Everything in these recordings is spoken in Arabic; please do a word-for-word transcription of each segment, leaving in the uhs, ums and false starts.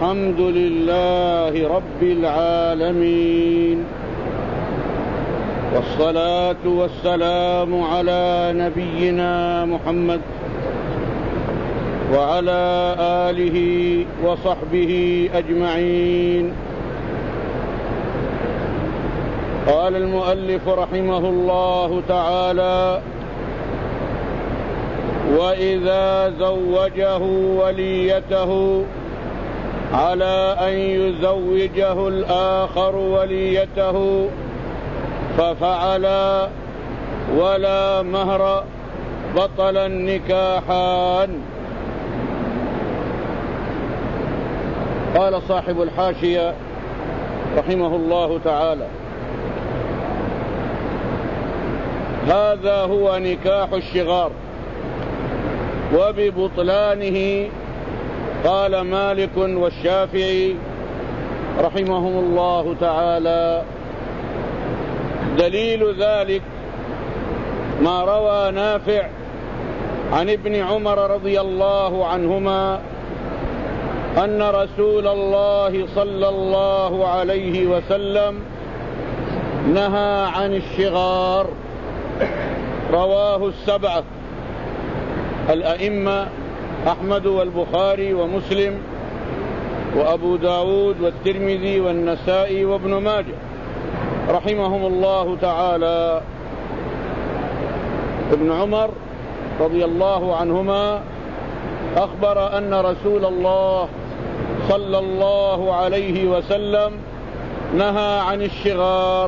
الحمد لله رب العالمين، والصلاة والسلام على نبينا محمد وعلى آله وصحبه أجمعين. قال المؤلف رحمه الله تعالى: وإذا زوجه وليته على أن يزوجه الآخر وليته ففعل ولا مهر بطل النكاحان. قال صاحب الحاشية رحمه الله تعالى: هذا هو نكاح الشغار، وببطلانه قال مالك والشافعي رحمهم الله تعالى. دليل ذلك ما روى نافع عن ابن عمر رضي الله عنهما أن رسول الله صلى الله عليه وسلم نهى عن الشغار. رواه السبعة الأئمة أحمد والبخاري ومسلم وأبو داود والترمذي والنسائي وابن ماجه رحمهم الله تعالى. ابن عمر رضي الله عنهما أخبر أن رسول الله صلى الله عليه وسلم نهى عن الشغار،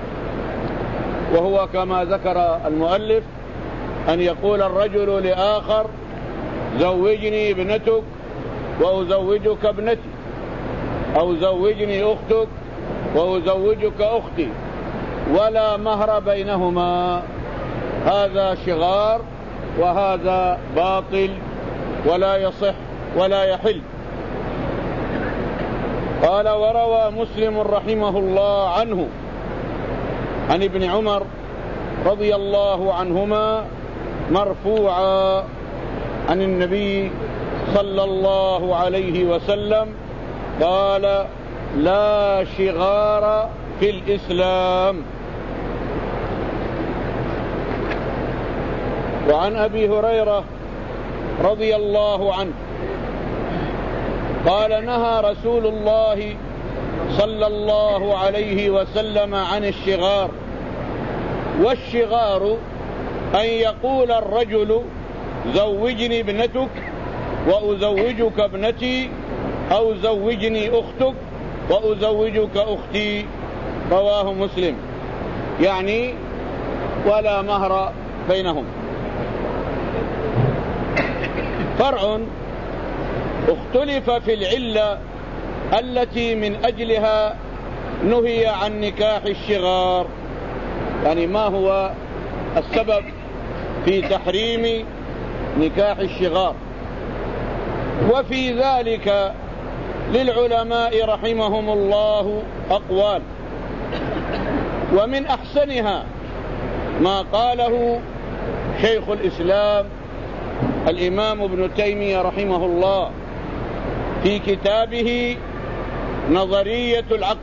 وهو كما ذكر المؤلف أن يقول الرجل لآخر: زوجني ابنتك وأزوجك ابنتي، أو زوجني أختك وأزوجك أختي، ولا مهر بينهما. هذا شغار وهذا باطل ولا يصح ولا يحل. قال: وروى مسلم رحمه الله عنه عن ابن عمر رضي الله عنهما مرفوعا عن النبي صلى الله عليه وسلم قال: لا شغار في الإسلام. وعن أبي هريرة رضي الله عنه قال: نهى رسول الله صلى الله عليه وسلم عن الشغار. والشغار أن يقول الرجل: زوجني ابنتك وأزوجك ابنتي، أو زوجني أختك وأزوجك أختي. رواه مسلم، يعني ولا مهر بينهم. فرع: اختلف في العلة التي من أجلها نهي عن نكاح الشغار، يعني ما هو السبب في تحريم نكاح الشغار. وفي ذلك للعلماء رحمهم الله أقوال، ومن أحسنها ما قاله شيخ الإسلام الإمام ابن تيمية رحمه الله في كتابه نظرية العقد،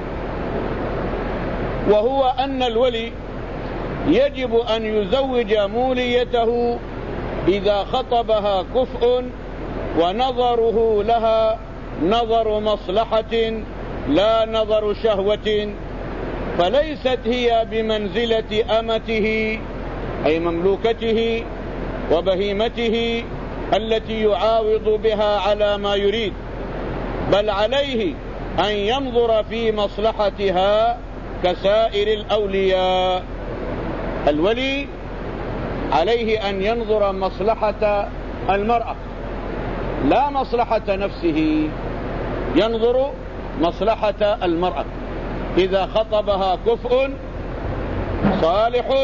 وهو أن الولي يجب أن يزوج موليته إذا خطبها كفء ونظره لها نظر مصلحة لا نظر شهوة، فليست هي بمنزلة أمته أي مملوكته وبهيمته التي يعاوض بها على ما يريد، بل عليه أن ينظر في مصلحتها كسائر الأولياء. الولي عليه أن ينظر مصلحة المرأة لا مصلحة نفسه، ينظر مصلحة المرأة. إذا خطبها كفء صالح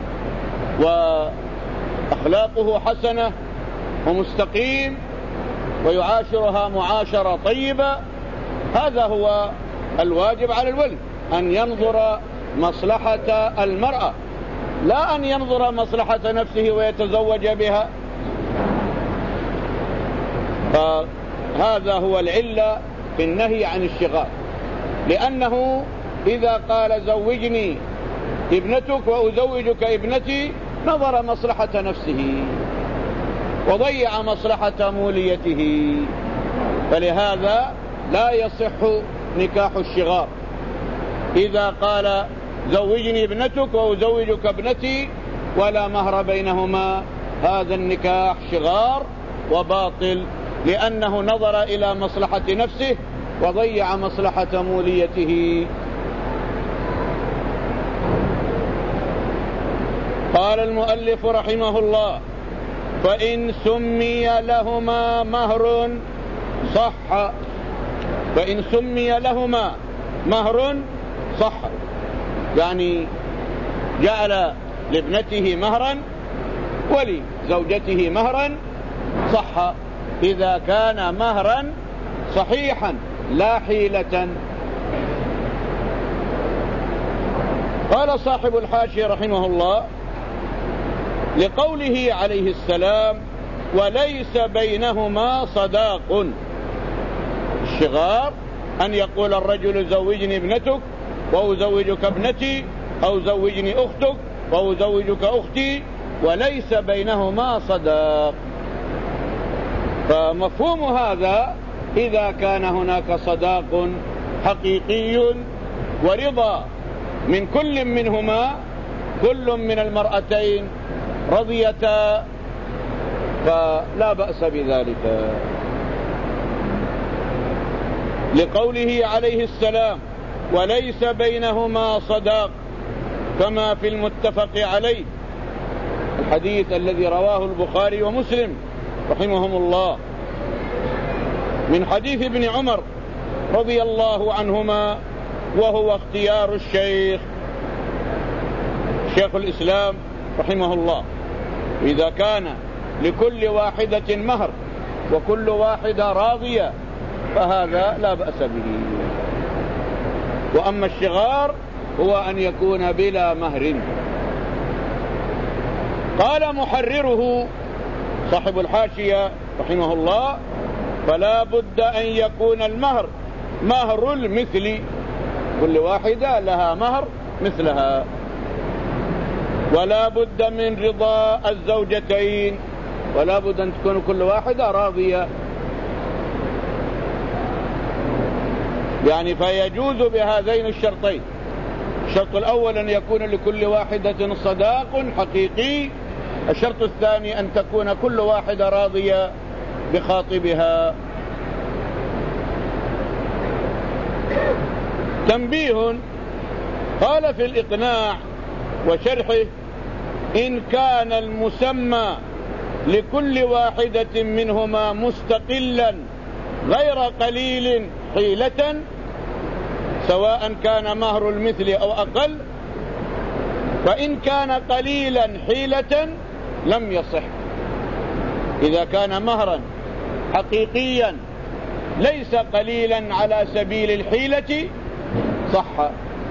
وأخلاقه حسنة ومستقيم ويعاشرها معاشرة طيبة، هذا هو الواجب على الولي، أن ينظر مصلحة المرأة لا أن ينظر مصلحة نفسه ويتزوج بها. فهذا هو العلة في النهي عن الشغار، لأنه إذا قال زوجني ابنتك وأزوجك ابنتي نظر مصلحة نفسه وضيع مصلحة موليته، فلهذا لا يصح نكاح الشغار. إذا قال زوجني ابنتك وأزوجك ابنتي ولا مهر بينهما، هذا النكاح شغار وباطل، لأنه نظر إلى مصلحة نفسه وضيع مصلحة موليته. قال المؤلف رحمه الله: فإن سمي لهما مهر صح. فإن سمي لهما مهر صح، يعني جعل لابنته مهرا ولزوجته مهرا صح، إذا كان مهرا صحيحا لا حيلة. قال صاحب الحاشية رحمه الله: لقوله عليه السلام: وليس بينهما صداق. الشغار أن يقول الرجل زوجني ابنتك وأزوجك ابنتي، أو زوجني أختك وأزوجك أختي، وليس بينهما صداق. فمفهوم هذا إذا كان هناك صداق حقيقي ورضا من كل منهما، كل من المرأتين رضيتا، فلا بأس بذلك. لقوله عليه السلام: وليس بينهما صداق، كما في المتفق عليه، الحديث الذي رواه البخاري ومسلم رحمهم الله، من حديث ابن عمر رضي الله عنهما، وهو اختيار الشيخ شيخ الإسلام رحمه الله. إذا كان لكل واحدة مهر وكل واحدة راضية فهذا لا بأس به. وأما الشغار هو أن يكون بلا مهر. قال محرره صاحب الحاشية رحمه الله: فلا بد أن يكون المهر مهر المثل، كل واحدة لها مهر مثلها، ولا بد من رضا الزوجتين، ولا بد أن تكون كل واحدة راضية، يعني فيجوز بهذين الشرطين. الشرط الأول أن يكون لكل واحدة صداق حقيقي، الشرط الثاني أن تكون كل واحدة راضية بخاطبها. تنبيه: قال في الإقناع وشرحه: إن كان المسمى لكل واحدة منهما مستقلا غير قليل حيلة، سواء كان مهر المثل أو أقل، فإن كان قليلا حيلة لم يصح. إذا كان مهرا حقيقيا ليس قليلا على سبيل الحيلة صح.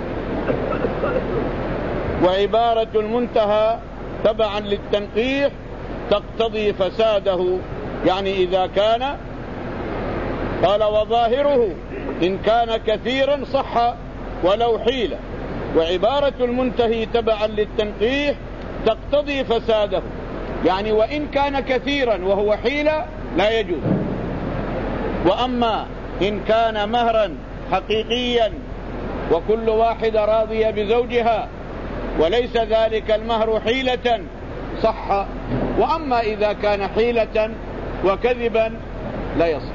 وعبارة المنتهى تبعا للتنقيح تقتضي فساده، يعني إذا كان، قال وظاهره إن كان كثيرا صح ولو حيلة، وعبارة المنتهي تبعا للتنقيح تقتضي فساده، يعني وإن كان كثيرا وهو حيلة لا يجوز. وأما إن كان مهرا حقيقيا وكل واحدة راضية بزوجها وليس ذلك المهر حيلة صح. وأما إذا كان حيلة وكذبا لا يصح.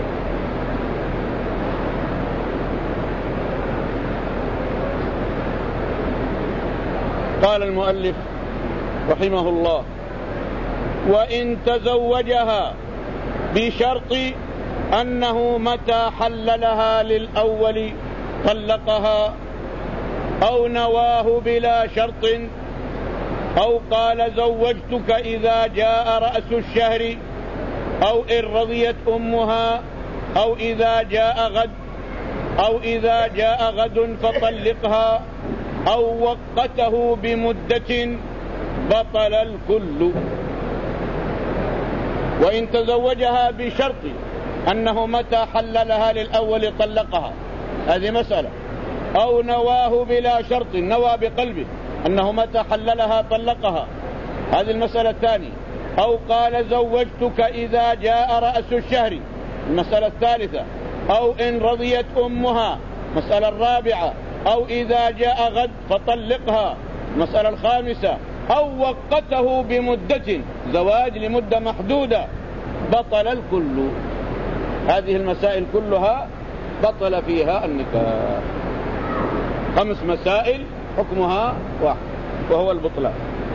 قال المؤلف رحمه الله: وإن تزوجها بشرط أنه متى حللها للأول طلقها، أو نواه بلا شرط، أو قال زوجتك إذا جاء رأس الشهر، أو إن رضيت أمها، أو إذا جاء غد، أو إذا جاء غد فطلقها، أو وقته بمدة، بطل الكل. وإن تزوجها بشرط أنه متى حللها للأول طلقها، هذه مسألة. أو نواه بلا شرط، نوى بقلبه أنه متى حللها طلقها، هذه المسألة الثانية. أو قال زوجتك إذا جاء رأس الشهر، المسألة الثالثة. أو إن رضيت أمها، المسألة الرابعة. أو إذا جاء غد فطلقها، المسألة الخامسة. أو وقته بمدة، زواج لمدة محدودة، بطل الكل. هذه المسائل كلها بطل فيها النكاح. خمس مسائل حكمها واحد وهو البطلان.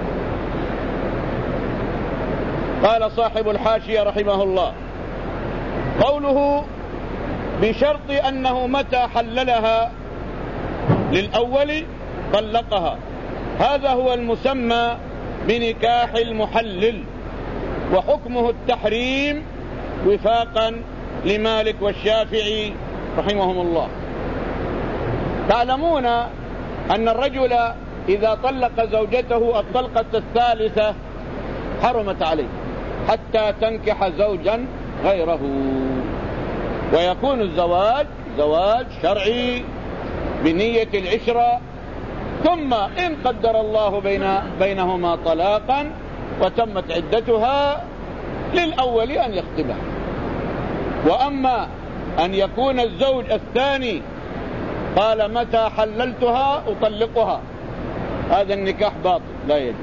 قال صاحب الحاشية رحمه الله: قوله بشرط أنه متى حللها للأول طلقها، هذا هو المسمى بنكاح المحلل، وحكمه التحريم وفاقا لمالك والشافعي رحمهم الله. تعلمون أن الرجل إذا طلق زوجته الطلقة الثالثة حرمت عليه حتى تنكح زوجا غيره، ويكون الزواج زواج شرعي بنية العشرة، ثم إن قدر الله بين بينهما طلاقا وتمت عدتها للأول أن يخطبها. وأما أن يكون الزوج الثاني قال متى حللتها أطلقها، هذا النكاح باطل لا يجوز.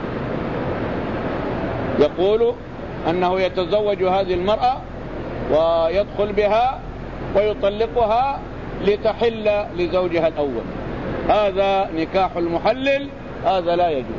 يقول أنه يتزوج هذه المرأة ويدخل بها ويطلقها لتحل لزوجها الأول، هذا نكاح المحلل، هذا لا يجوز.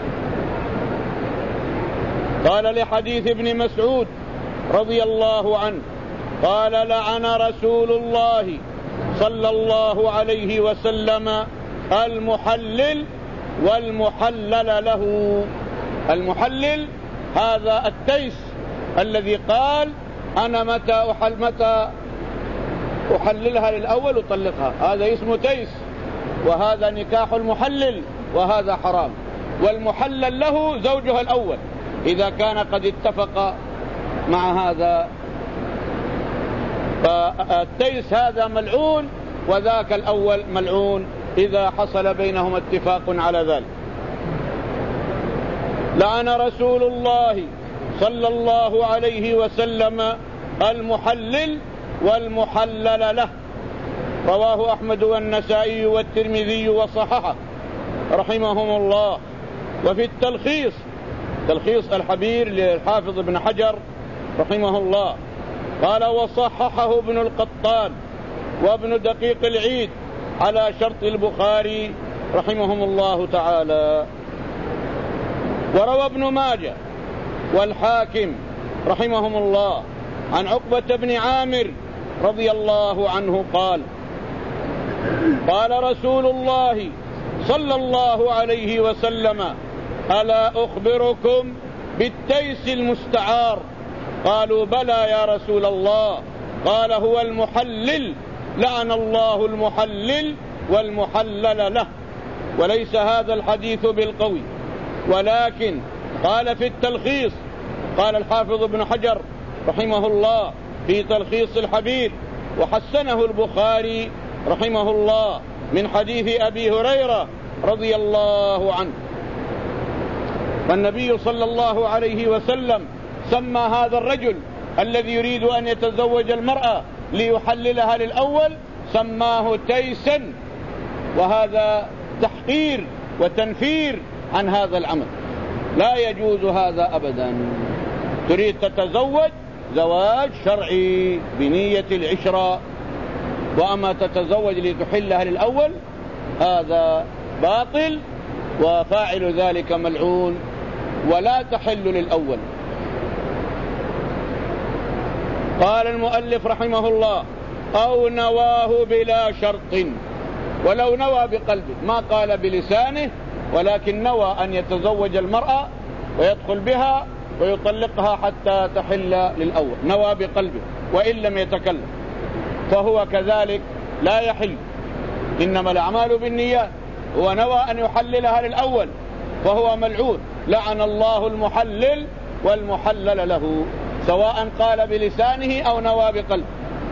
قال لحديث ابن مسعود رضي الله عنه قال: لعن رسول الله صلى الله عليه وسلم المحلل والمحلل له. المحلل هذا التيس الذي قال أنا متى أحل متى أحللها للأول أطلقها، هذا اسمه تيس، وهذا نكاح المحلل، وهذا حرام. والمحلل له زوجها الأول إذا كان قد اتفق مع هذا، فالتيس هذا ملعون وذاك الأول ملعون إذا حصل بينهما اتفاق على ذلك. لعن رسول الله صلى الله عليه وسلم المحلل والمحلل له، رواه أحمد والنسائي والترمذي وصححه رحمهم الله. وفي التلخيص، تلخيص الحبير للحافظ ابن حجر رحمه الله، قال: وصححه ابن القطان وابن دقيق العيد على شرط البخاري رحمهم الله تعالى. وروى ابن ماجه والحاكم رحمهم الله عن عقبة بن عامر رضي الله عنه قال: قال رسول الله صلى الله عليه وسلم: ألا أخبركم بالتيس المستعار؟ قالوا: بلى يا رسول الله. قال: هو المحلل، لعن الله المحلل والمحلل له. وليس هذا الحديث بالقوي، ولكن قال في التلخيص، قال الحافظ ابن حجر رحمه الله في تلخيص الحبير: وحسنه البخاري رحمه الله من حديث أبي هريرة رضي الله عنه. فالنبي صلى الله عليه وسلم سمى هذا الرجل الذي يريد أن يتزوج المرأة ليحللها للأول سماه تيسا، وهذا تحقير وتنفير عن هذا العمل، لا يجوز هذا أبدا. تريد تتزوج زواج شرعي بنية العشرة، وأما تتزوج لتحلها للأول هذا باطل، وفاعل ذلك ملعون، ولا تحل للأول. قال المؤلف رحمه الله: أو نواه بلا شرط، ولو نوى بقلبه، ما قال بلسانه، ولكن نوى أن يتزوج المرأة ويدخل بها ويطلقها حتى تحل للأول، نوى بقلبه وإن لم يتكلم، فهو كذلك لا يحل. إنما الأعمال بالنيات، هو نوى أن يحللها للأول فهو ملعون، لعن الله المحلل والمحلل له. سواء قال بلسانه أو نوى بقلبه.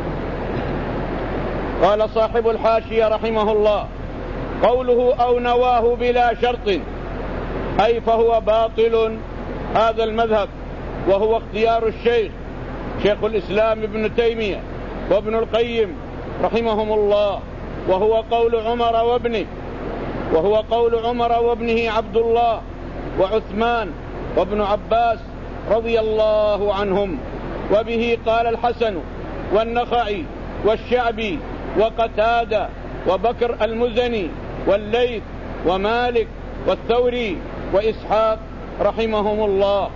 قال صاحب الحاشية رحمه الله: قوله أو نواه بلا شرط أي فهو باطل هذا المذهب، وهو اختيار الشيخ شيخ الإسلام ابن تيمية وابن القيم رحمهم الله، وهو قول عمر وابنه وهو قول عمر وابنه عبد الله وعثمان وابن عباس رضي الله عنهم. وبه قال الحسن والنخعي والشعبي وقتادة وبكر المزني والليث ومالك والثوري وإسحاق رحمهم الله.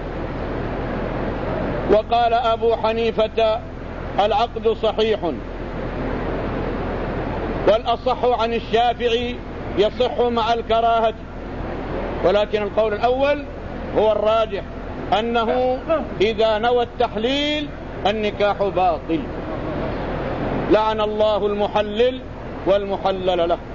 وقال أبو حنيفة: العقد صحيح. والأصح عن الشافعي: يصح مع الكراهة. ولكن القول الأول هو الراجح، أنه إذا نوى التحليل النكاح باطل. لعن الله المحلل والمحلل له.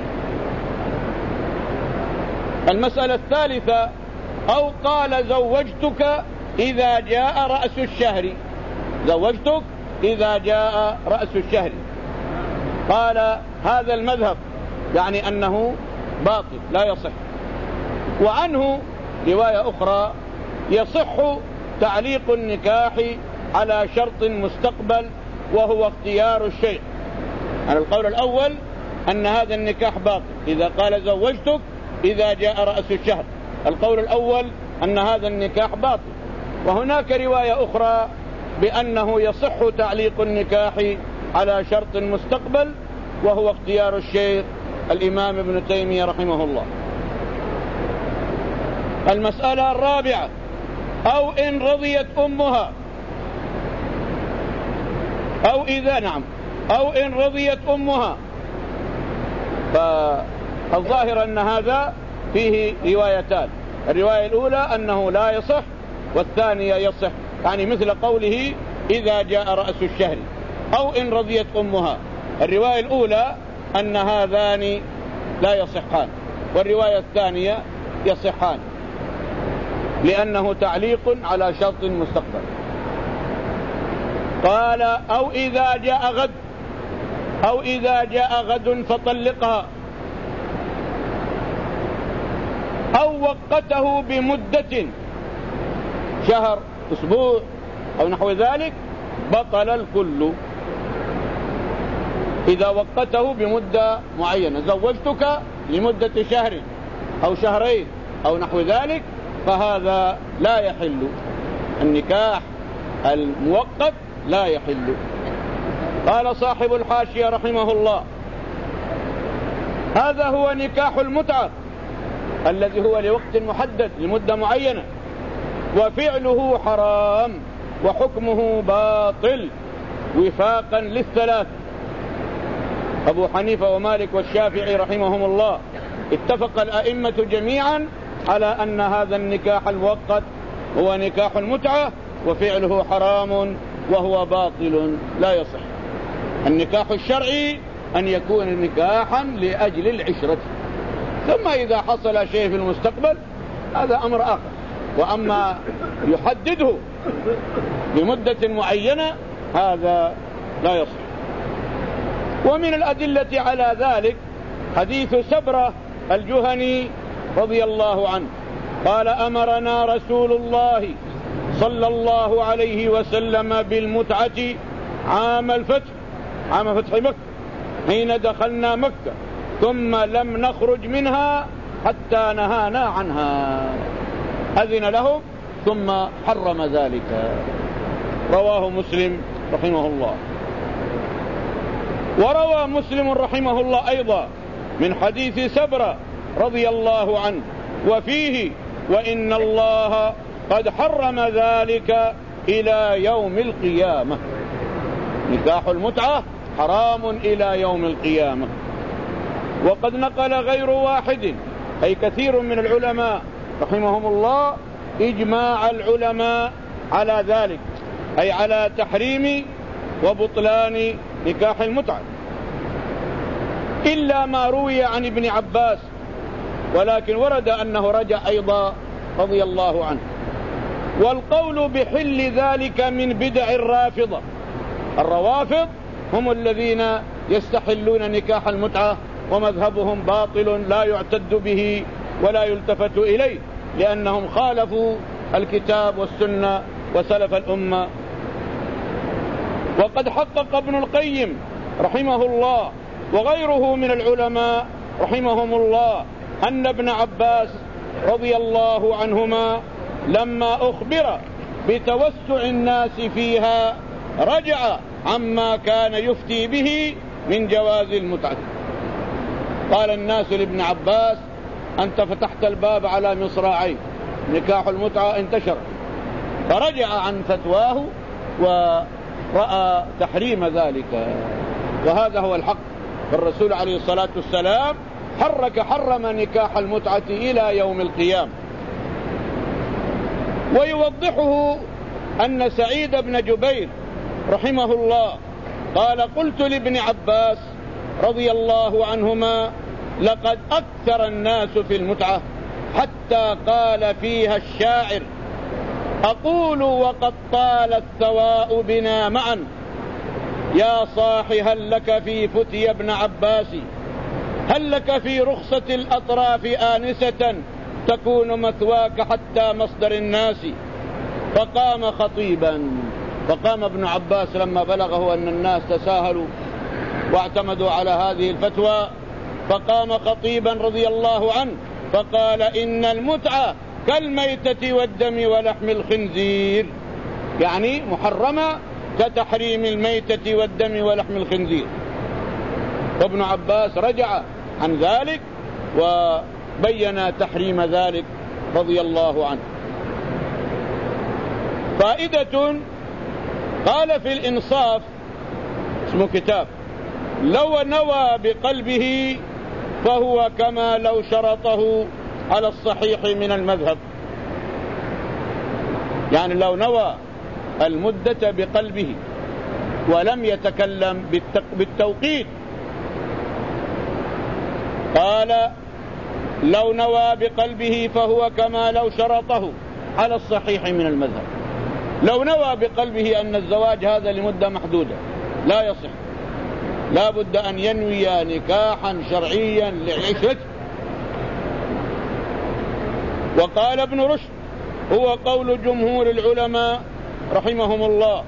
المسألة الثالثة: أو قال زوجتك إذا جاء رأس الشهر. زوجتك إذا جاء رأس الشهر. قال هذا المذهب يعني أنه باطل لا يصح. وعنه رواية أخرى: يصح تعليق النكاح على شرط مستقبل وهو اختيار الشيخ. على القول الأول أن هذا النكاح باطل إذا قال زوجتك إذا جاء رأس الشهر. القول الأول أن هذا النكاح باطل. وهناك رواية أخرى بأنه يصح تعليق النكاح على شرط مستقبل وهو اختيار الشيخ الإمام ابن تيمية رحمه الله. المسألة الرابعة: أو إن رضيت أمها أو إذا نعم أو إن رضيت أمها. فالظاهر أن هذا فيه روايتان: الرواية الأولى أنه لا يصح، والثانية يصح، يعني مثل قوله إذا جاء رأس الشهر أو إن رضيت أمها. الرواية الأولى أن هذان لا يصحان، والرواية الثانية يصحان لأنه تعليق على شرط مستقبل. قال: أو إذا جاء غد أو إذا جاء غد فطلقها، أو وقته بمدة شهر أسبوع أو نحو ذلك بطل الكل. إذا وقته بمدة معينة، زوجتك لمدة شهر أو شهرين أو نحو ذلك، فهذا لا يحل. النكاح المؤقت لا يحل. قال صاحب الحاشية رحمه الله: هذا هو نكاح المتعة الذي هو لوقت محدد لمدة معينة، وفعله حرام وحكمه باطل وفاقا للثلاث. أبو حنيفة ومالك والشافعي رحمهم الله اتفق الأئمة جميعا على أن هذا النكاح المؤقت هو نكاح المتعة وفعله حرام وهو باطل لا يصح. النكاح الشرعي أن يكون نكاحا لأجل العشرة، ثم إذا حصل شيء في المستقبل هذا أمر آخر. وأما يحدده بمدة معينة هذا لا يصح. ومن الأدلة على ذلك حديث سبرة الجهني رضي الله عنه قال: أمرنا رسول الله صلى الله عليه وسلم بالمتعة عام الفتح عام فتح مكة حين دخلنا مكة، ثم لم نخرج منها حتى نهانا عنها. أذن له ثم حرم ذلك. رواه مسلم رحمه الله. وروى مسلم رحمه الله أيضا من حديث سبرة رضي الله عنه وفيه: وإن الله قد حرم ذلك إلى يوم القيامة. نكاح المتعة حرام إلى يوم القيامة. وقد نقل غير واحد أي كثير من العلماء رحمهم الله إجماع العلماء على ذلك، أي على تحريم وبطلان نكاح المتعة، إلا ما روي عن ابن عباس، ولكن ورد أنه رجع أيضا رضي الله عنه. والقول بحل ذلك من بدع الرافضة. الروافض هم الذين يستحلون نكاح المتعة، ومذهبهم باطل لا يعتد به ولا يلتفت إليه، لأنهم خالفوا الكتاب والسنة وسلف الأمة. وقد حقق ابن القيم رحمه الله وغيره من العلماء رحمهم الله أن ابن عباس رضي الله عنهما لما أخبر بتوسع الناس فيها رجع عما كان يفتي به من جواز المتعة. قال الناس لابن عباس: أنت فتحت الباب على مصراعين، نكاح المتعة انتشر. فرجع عن فتواه ورأى تحريم ذلك، وهذا هو الحق. فالرسول عليه الصلاة والسلام حرك حرم نكاح المتعة إلى يوم القيامة. ويوضحه أن سعيد بن جبير رحمه الله قال: قلت لابن عباس رضي الله عنهما: لقد أكثر الناس في المتعة حتى قال فيها الشاعر: أقول وقد طال الثواء بنا معا، يا صاحي هل لك في فتي ابن عباس، هل لك في رخصة الأطراف آنسة تكون مثواك حتى مصدر الناس. فقام خطيبا، فقام ابن عباس لما بلغه أن الناس تساهلوا واعتمدوا على هذه الفتوى، فقام خطيبا رضي الله عنه فقال: إن المتعة كالميتة والدم ولحم الخنزير، يعني محرمة كتحريم الميتة والدم ولحم الخنزير. وابن عباس رجع عن ذلك وبين تحريم ذلك رضي الله عنه. فائدة: قال في الإنصاف، اسمه كتاب: لو نوى بقلبه فهو كما لو شرطه على الصحيح من المذهب. يعني لو نوى المدة بقلبه ولم يتكلم بالتوقيت، قال: لو نوى بقلبه فهو كما لو شرطه على الصحيح من المذهب. لو نوى بقلبه أن الزواج هذا لمدة محدودة لا يصح، لا بد أن ينوي نكاحا شرعيا لعشرته. وقال ابن رشد: هو قول جمهور العلماء رحمهم الله.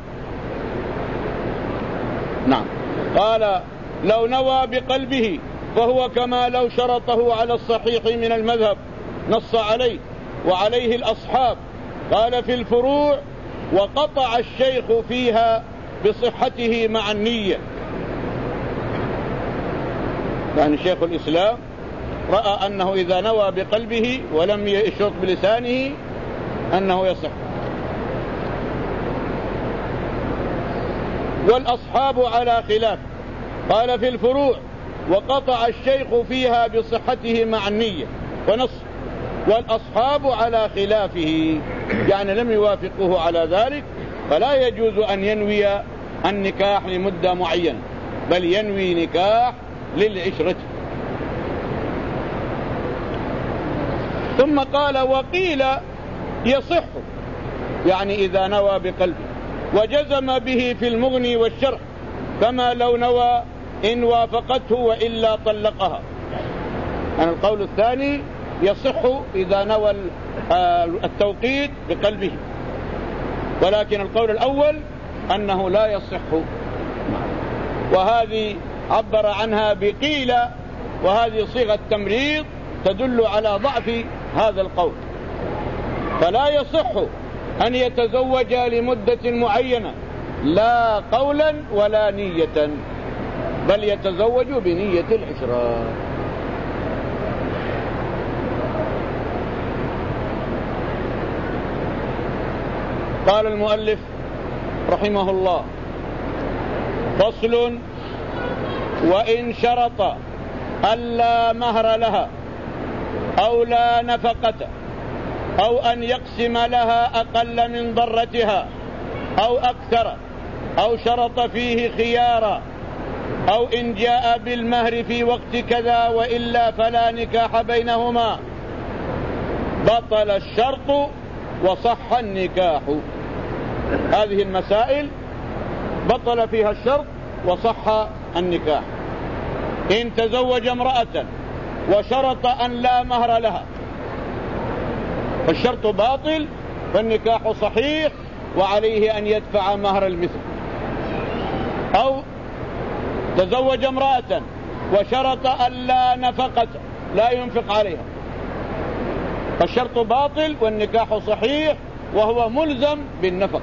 نعم، قال: لو نوى بقلبه فهو كما لو شرطه على الصحيح من المذهب، نص عليه وعليه الأصحاب. قال في الفروع: وقطع الشيخ فيها بصحته مع النية. يعني شيخ الإسلام رأى أنه إذا نوى بقلبه ولم يشرط بلسانه أنه يصح. والأصحاب على خلاف. قال في الفروع: وقطع الشيخ فيها بصحته مع النية، ونص: والأصحاب على خلافه، يعني لم يوافقوه على ذلك، فلا يجوز أن ينوي النكاح لمدة معينة، بل ينوي نكاح للعشرة. ثم قال: وقيل يصح، يعني إذا نوى بقلبه، وجزم به في المغني والشرح، كما لو نوى إن وافقته وإلا طلقها. يعني القول الثاني يصح إذا نوى التوقيت بقلبه، ولكن القول الأول أنه لا يصح. وهذه عبر عنها بقيل، وهذه صيغة تمريض تدل على ضعف هذا القول. فلا يصح أن يتزوج لمدة معينة، لا قولا ولا نية، بل يتزوج بنية العشرة. قال المؤلف رحمه الله: فصل: وإن شرط ألا مهر لها أو لا نفقة، أو أن يقسم لها أقل من ضرتها أو أكثر، أو شرط فيه خيارا، أو إن جاء بالمهر في وقت كذا وإلا فلا نكاح بينهما، بطل الشرط وصح النكاح. هذه المسائل بطل فيها الشرط وصح النكاح. إن تزوج امرأة وشرط أن لا مهر لها فالشرط باطل فالنكاح صحيح وعليه أن يدفع مهر المثل. أو تزوج امرأة وشرط أن لا نفقة لا ينفق عليها فالشرط باطل والنكاح صحيح وهو ملزم بالنفق.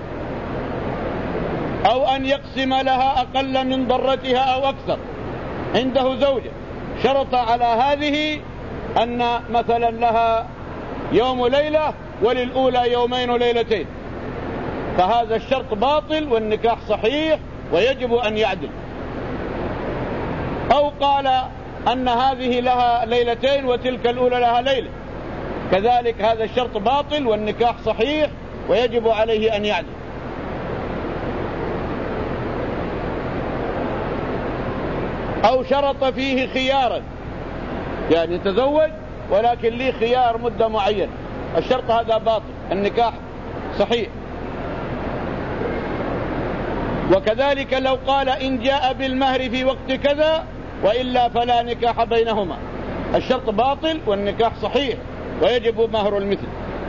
أو أن يقسم لها أقل من ضرتها أو أكثر. عنده زوجة شرط على هذه أن مثلا لها يوم ليلة وللأولى يومين وليلتين فهذا الشرط باطل والنكاح صحيح ويجب أن يعدل. أو قال أن هذه لها ليلتين وتلك الأولى لها ليلة كذلك هذا الشرط باطل والنكاح صحيح ويجب عليه أن يعدل. أو شرط فيه خيارا يعني تزوج ولكن لي خيار مدة معينة الشرط هذا باطل النكاح صحيح. وكذلك لو قال إن جاء بالمهر في وقت كذا وإلا فلا نكاح بينهما الشرط باطل والنكاح صحيح ويجب مهر المثل.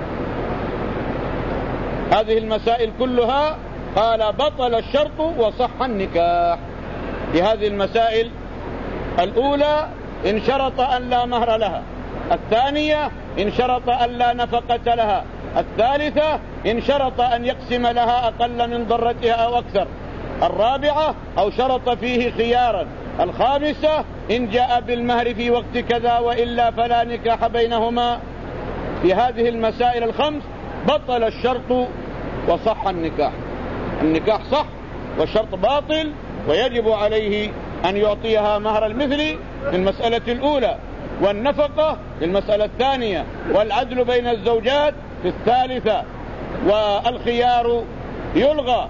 هذه المسائل كلها قال بطل الشرط وصح النكاح. بهذه المسائل الأولى إن شرط أن لا مهر لها، الثانية إن شرط أن لا نفقة لها، الثالثة إن شرط أن يقسم لها أقل من ضرتها أو أكثر، الرابعة أو شرط فيه خيارا، الخامسة إن جاء بالمهر في وقت كذا وإلا فلا نكاح بينهما. في هذه المسائل الخمس بطل الشرط وصح النكاح. النكاح صح والشرط باطل ويجب عليه أن يعطيها مهر المثل في المسألة الأولى والنفقة في المسألة الثانية والعدل بين الزوجات في الثالثة والخيار يلغى.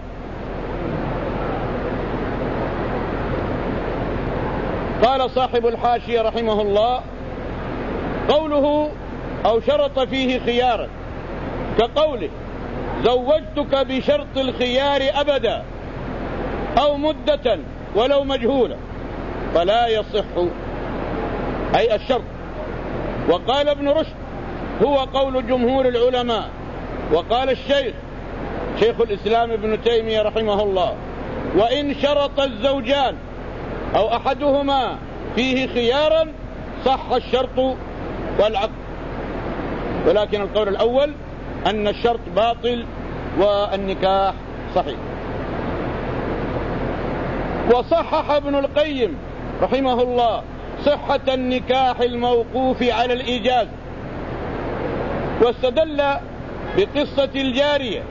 قال صاحب الحاشية رحمه الله قوله أو شرط فيه خيارا كقوله زوجتك بشرط الخيار أبدا أو مدة ولو مجهولة فلا يصح أي الشرط. وقال ابن رشد هو قول جمهور العلماء. وقال الشيخ شيخ الإسلام ابن تيمية رحمه الله وإن شرط الزوجان أو أحدهما فيه خيارا صح الشرط والعقد. ولكن القول الأول أن الشرط باطل والنكاح صحيح. وصحح ابن القيم رحمه الله صحة النكاح الموقوف على الإيجاز واستدل بقصة الجارية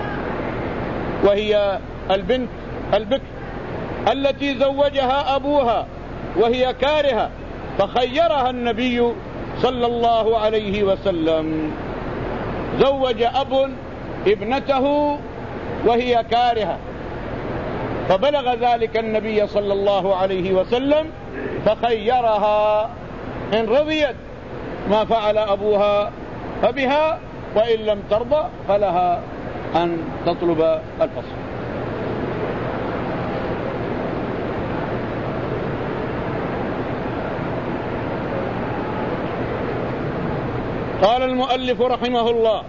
وهي البنت البكر التي زوجها أبوها وهي كارهة فخيرها النبي صلى الله عليه وسلم. زوج أب ابنته وهي كارهة فبلغ ذلك النبي صلى الله عليه وسلم فخيرها إن رضيت ما فعل أبوها فبها وإن لم ترضى فلها أن تطلب الفصل. قال المؤلف رحمه الله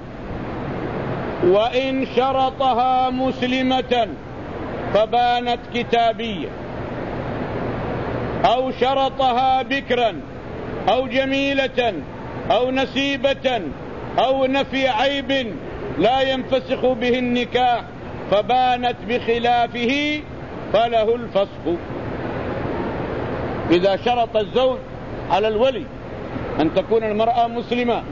وإن شرطها مسلمة فبانت كتابية أو شرطها بكرا أو جميلة أو نسيبة أو نفي عيب لا ينفسخ به النكاح فبانت بخلافه فله الفسخ. إذا شرط الزوج على الولي أن تكون المرأة مسلمة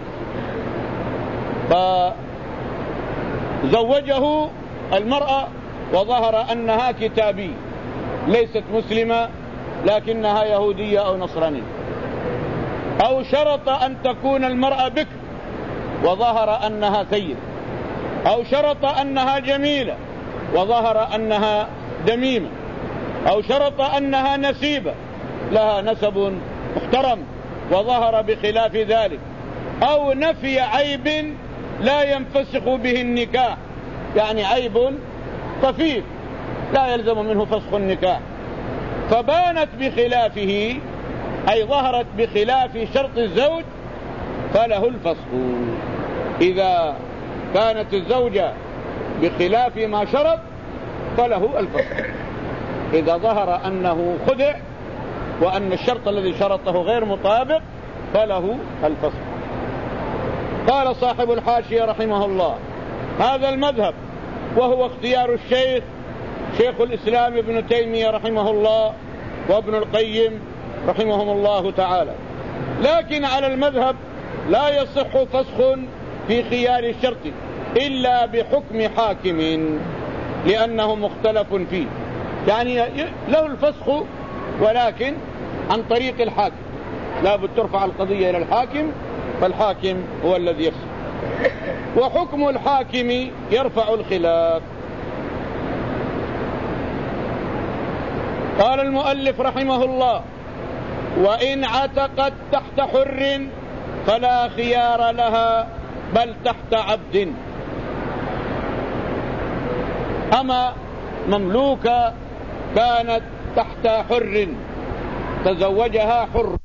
فزوجه المرأة وظهر أنها كتابية ليست مسلمة لكنها يهودية أو نصرانية، أو شرط أن تكون المرأة بكر وظهر أنها ثيب، أو شرط أنها جميلة وظهر أنها دميمة، أو شرط أنها نسيبة لها نسب محترم وظهر بخلاف ذلك، أو نفي عيب لا ينفسخ به النكاح، يعني عيب طفيف لا يلزم منه فسخ النكاح، فبانت بخلافه أي ظهرت بخلاف شرط الزوج فله الفسخ. إذا كانت الزوجة بخلاف ما شرط فله الفسخ. إذا ظهر أنه خدع وأن الشرط الذي شرطه غير مطابق فله الفسخ. قال صاحب الحاشية رحمه الله: هذا المذهب وهو اختيار الشيخ شيخ الإسلام ابن تيمية رحمه الله وابن القيم رحمهم الله تعالى، لكن على المذهب لا يصح فسخ في خيار الشرط إلا بحكم حاكم لأنه مختلف فيه، يعني له الفسخ ولكن عن طريق الحاكم، لا بد ترفع القضية إلى الحاكم فالحاكم هو الذي يفسخ، وحكم الحاكم يرفع الخلاف. قال المؤلف رحمه الله: وإن عتقت تحت حر فلا خيار لها بل تحت عبد. أما مملوكة كانت تحت حر تزوجها حر